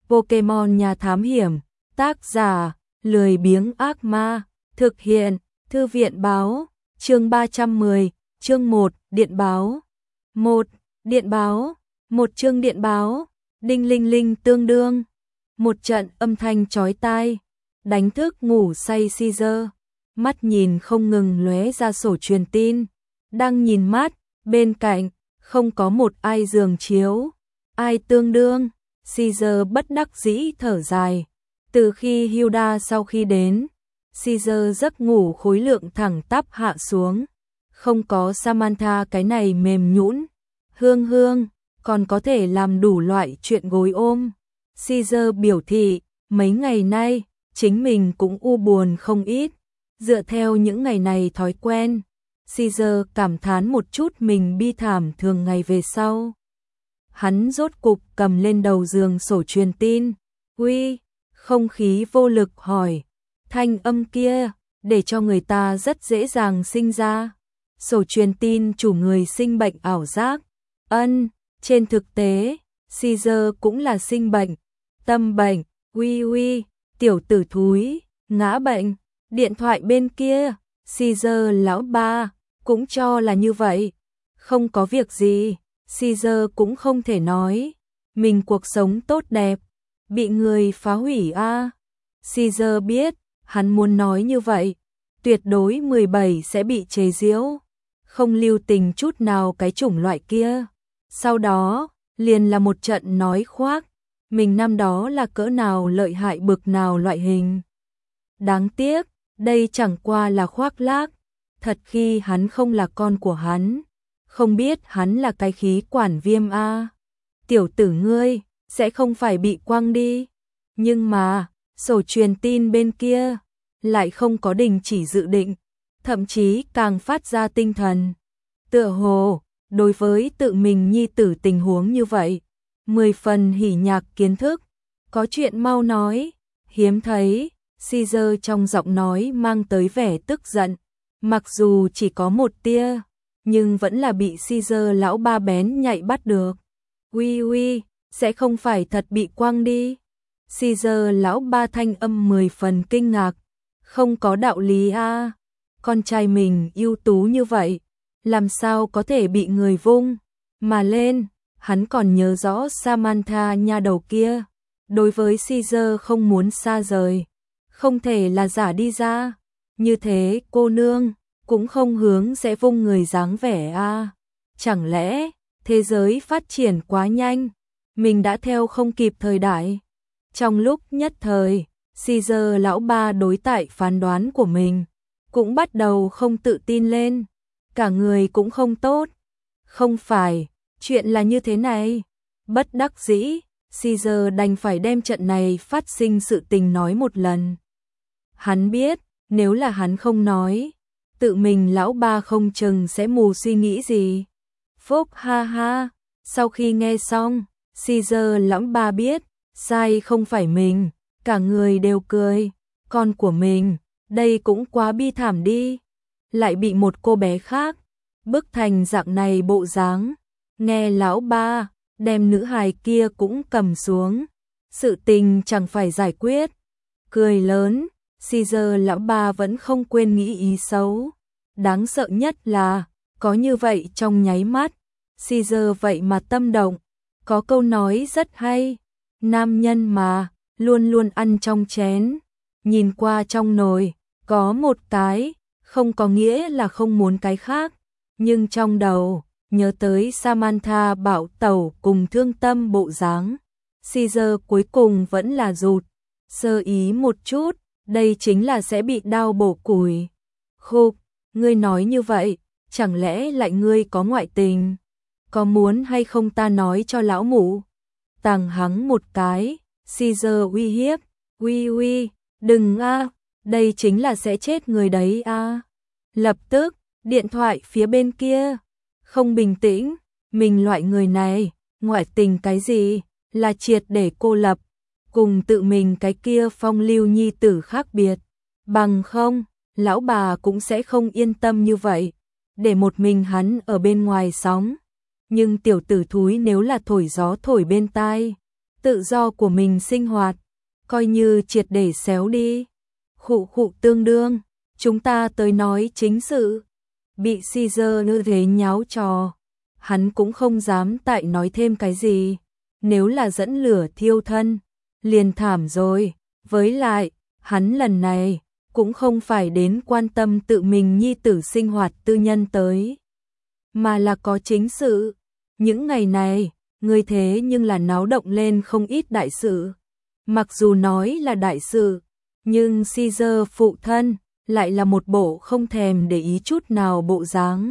Pokemon nhà thám hiểm, tác giả, lười biếng ác ma, thực hiện, thư viện báo, chương 310, chương 1, điện báo. 1. Điện báo, một chương điện báo, đinh linh linh tương đương. Một trận âm thanh chói tai, đánh thức ngủ say Caesar, mắt nhìn không ngừng lóe ra sổ truyền tin, đang nhìn mắt, bên cạnh, không có một ai giường chiếu, ai tương đương. Caesar bất đắc dĩ thở dài, từ khi Hilda sau khi đến, Caesar giấc ngủ khối lượng thẳng tắp hạ xuống, không có Samantha cái này mềm nhũn, hương hương, còn có thể làm đủ loại chuyện gối ôm. Caesar biểu thị, mấy ngày nay, chính mình cũng u buồn không ít, dựa theo những ngày này thói quen, Caesar cảm thán một chút mình bi thảm thường ngày về sau. Hắn rốt cục cầm lên đầu giường sổ truyền tin, uy, không khí vô lực hỏi, thanh âm kia, để cho người ta rất dễ dàng sinh ra. Sổ truyền tin chủ người sinh bệnh ảo giác, trên thực tế, Caesar cũng là sinh bệnh, tâm bệnh, uy, tiểu tử thúi, ngã bệnh, điện thoại bên kia, Caesar lão ba, cũng cho là như vậy, không có việc gì, Caesar cũng không thể nói, mình cuộc sống tốt đẹp, bị người phá hủy a. Caesar biết, hắn muốn nói như vậy, tuyệt đối 17 sẽ bị chế giễu, không lưu tình chút nào cái chủng loại kia. Sau đó, liền là một trận nói khoác, mình năm đó là cỡ nào lợi hại bực nào loại hình. Đáng tiếc, đây chẳng qua là khoác lác, thật khi hắn không là con của hắn, không biết hắn là cái khí quản viêm a. Tiểu tử ngươi, sẽ không phải bị quăng đi. Nhưng mà, sổ truyền tin bên kia, lại không có đình chỉ dự định, thậm chí càng phát ra tinh thần. Tựa hồ, đối với tự mình nhi tử tình huống như vậy, 10 phần hỉ nhạc kiến thức, có chuyện mau nói, hiếm thấy, Caesar trong giọng nói mang tới vẻ tức giận, mặc dù chỉ có một tia, nhưng vẫn là bị Caesar lão ba bén nhạy bắt được. Uy, sẽ không phải thật bị quăng đi. Caesar lão ba thanh âm 10 phần kinh ngạc, không có đạo lý a, con trai mình ưu tú như vậy, làm sao có thể bị người vung mà lên. Hắn còn nhớ rõ Samantha nha đầu kia, đối với Caesar không muốn xa rời, không thể là giả đi ra, như thế cô nương cũng không hướng sẽ vung người dáng vẻ a. Chẳng lẽ thế giới phát triển quá nhanh, mình đã theo không kịp thời đại. Trong lúc nhất thời, Caesar lão ba đối tại phán đoán của mình cũng bắt đầu không tự tin lên, cả người cũng không tốt. Không phải, chuyện là như thế này. Bất đắc dĩ, Caesar đành phải đem trận này phát sinh sự tình nói một lần. Hắn biết, nếu là hắn không nói, tự mình lão ba không chừng sẽ mù suy nghĩ gì. Phúc ha ha, sau khi nghe xong, Caesar lão ba biết, sai không phải mình, cả người đều cười, con của mình, đây cũng quá bi thảm đi, lại bị một cô bé khác bức thành dạng này bộ dáng. Nghe lão ba, đem nữ hài kia cũng cầm xuống, sự tình chẳng phải giải quyết. Cười lớn, Caesar lão ba vẫn không quên nghĩ ý xấu. Đáng sợ nhất là, có như vậy trong nháy mắt, Caesar vậy mà tâm động. Có câu nói rất hay, nam nhân mà, luôn luôn ăn trong chén, nhìn qua trong nồi, có một cái, không có nghĩa là không muốn cái khác. Nhưng trong đầu, nhớ tới Samantha bạo tẩu cùng thương tâm bộ dáng, Caesar cuối cùng vẫn là rụt sơ ý một chút, đây chính là sẽ bị đau bổ củi. Khục, ngươi nói như vậy, chẳng lẽ lại ngươi có ngoại tình? Có muốn hay không ta nói cho lão mụ? Tàng hắng một cái, Caesar uy hiếp, uy, đừng a, đây chính là sẽ chết người đấy a. Lập tức, điện thoại phía bên kia, không bình tĩnh, mình loại người này, ngoại tình cái gì, là triệt để cô lập, cùng tự mình cái kia phong lưu nhi tử khác biệt, bằng không, lão bà cũng sẽ không yên tâm như vậy, để một mình hắn ở bên ngoài sóng. Nhưng tiểu tử thúi nếu là thổi gió thổi bên tai, tự do của mình sinh hoạt, coi như triệt để xéo đi. Khụ khụ tương đương, chúng ta tới nói chính sự. Bị Caesar như thế nháo trò, hắn cũng không dám tại nói thêm cái gì. Nếu là dẫn lửa thiêu thân, liền thảm rồi. Với lại, hắn lần này cũng không phải đến quan tâm tự mình nhi tử sinh hoạt tư nhân tới, mà là có chính sự. Những ngày này, người thế nhưng là náo động lên không ít đại sự. Mặc dù nói là đại sự, nhưng Caesar phụ thân lại là một bộ không thèm để ý chút nào bộ dáng.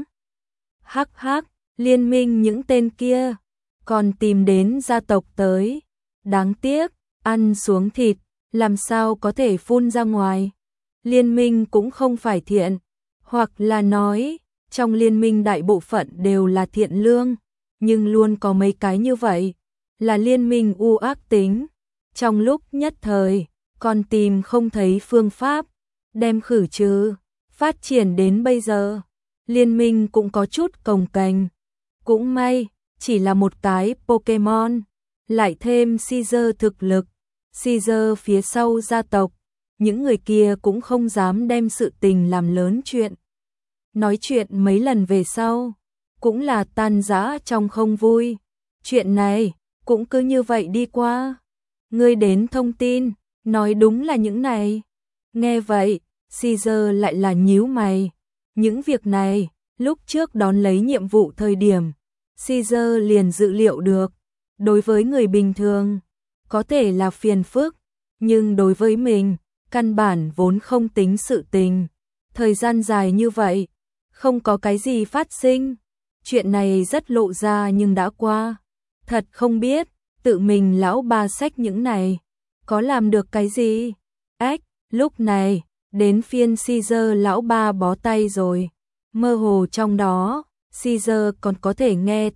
Hắc hắc, liên minh những tên kia còn tìm đến gia tộc tới. Đáng tiếc, ăn xuống thịt, làm sao có thể phun ra ngoài. Liên minh cũng không phải thiện, hoặc là nói, trong liên minh đại bộ phận đều là thiện lương, nhưng luôn có mấy cái như vậy, là liên minh u ác tính. Trong lúc nhất thời, còn tìm không thấy phương pháp, đem khử trừ. Phát triển đến bây giờ, liên minh cũng có chút cồng kềnh. Cũng may, chỉ là một cái Pokemon, lại thêm Caesar thực lực, Caesar phía sau gia tộc, những người kia cũng không dám đem sự tình làm lớn chuyện. Nói chuyện mấy lần về sau, cũng là tan rã trong không vui. Chuyện này, cũng cứ như vậy đi qua. Ngươi đến thông tin, nói đúng là những này. Nghe vậy, Caesar lại là nhíu mày. Những việc này, lúc trước đón lấy nhiệm vụ thời điểm, Caesar liền dự liệu được. Đối với người bình thường, có thể là phiền phức, nhưng đối với mình, căn bản vốn không tính sự tình. Thời gian dài như vậy, không có cái gì phát sinh. Chuyện này rất lộ ra nhưng đã qua. Thật không biết, tự mình lão ba xách những này, có làm được cái gì? Ách, lúc này, đến phiên Caesar lão ba bó tay rồi. Mơ hồ trong đó, Caesar còn có thể nghe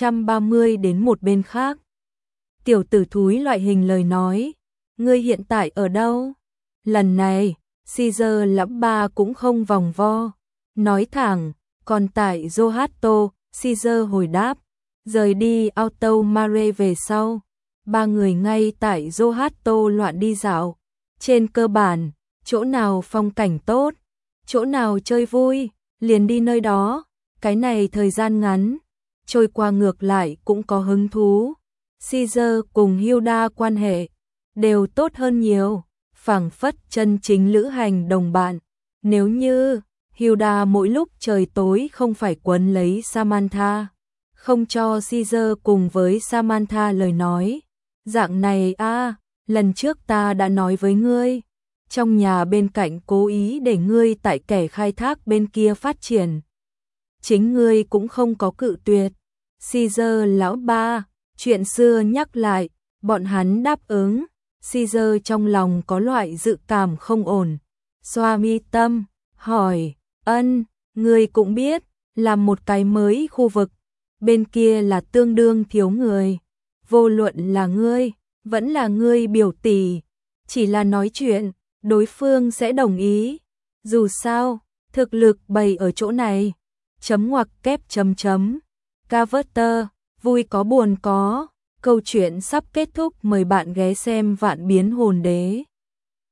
830 đến một bên khác. Tiểu tử thúi loại hình lời nói, ngươi hiện tại ở đâu? Lần này, Caesar lão ba cũng không vòng vo, nói thẳng, còn tại Zohato, Caesar hồi đáp, rời đi Auto Mare về sau, ba người ngay tại Zohato loạn đi dạo. Trên cơ bản, chỗ nào phong cảnh tốt, chỗ nào chơi vui, liền đi nơi đó. Cái này thời gian ngắn, trôi qua ngược lại cũng có hứng thú. Caesar cùng Hilda quan hệ đều tốt hơn nhiều, phảng phất chân chính lữ hành đồng bạn. Nếu như Hilda mỗi lúc trời tối không phải quấn lấy Samantha, không cho Caesar cùng với Samantha lời nói. Dạng này lần trước ta đã nói với ngươi, trong nhà bên cạnh cố ý để ngươi tại kẻ khai thác bên kia phát triển. Chính ngươi cũng không có cự tuyệt. Caesar lão ba, chuyện xưa nhắc lại, bọn hắn đáp ứng. Caesar trong lòng có loại dự cảm không ổn. Xoa mi tâm, hỏi, ngươi cũng biết, làm một cái mới khu vực, bên kia là tương đương thiếu người. Vô luận là ngươi, vẫn là ngươi biểu tỷ, chỉ là nói chuyện, đối phương sẽ đồng ý. Dù sao, thực lực bày ở chỗ này. Chấm ngoặc kép chấm chấm. Carver, vui có buồn có. Câu chuyện sắp kết thúc, mời bạn ghé xem Vạn Biến Hồn Đế.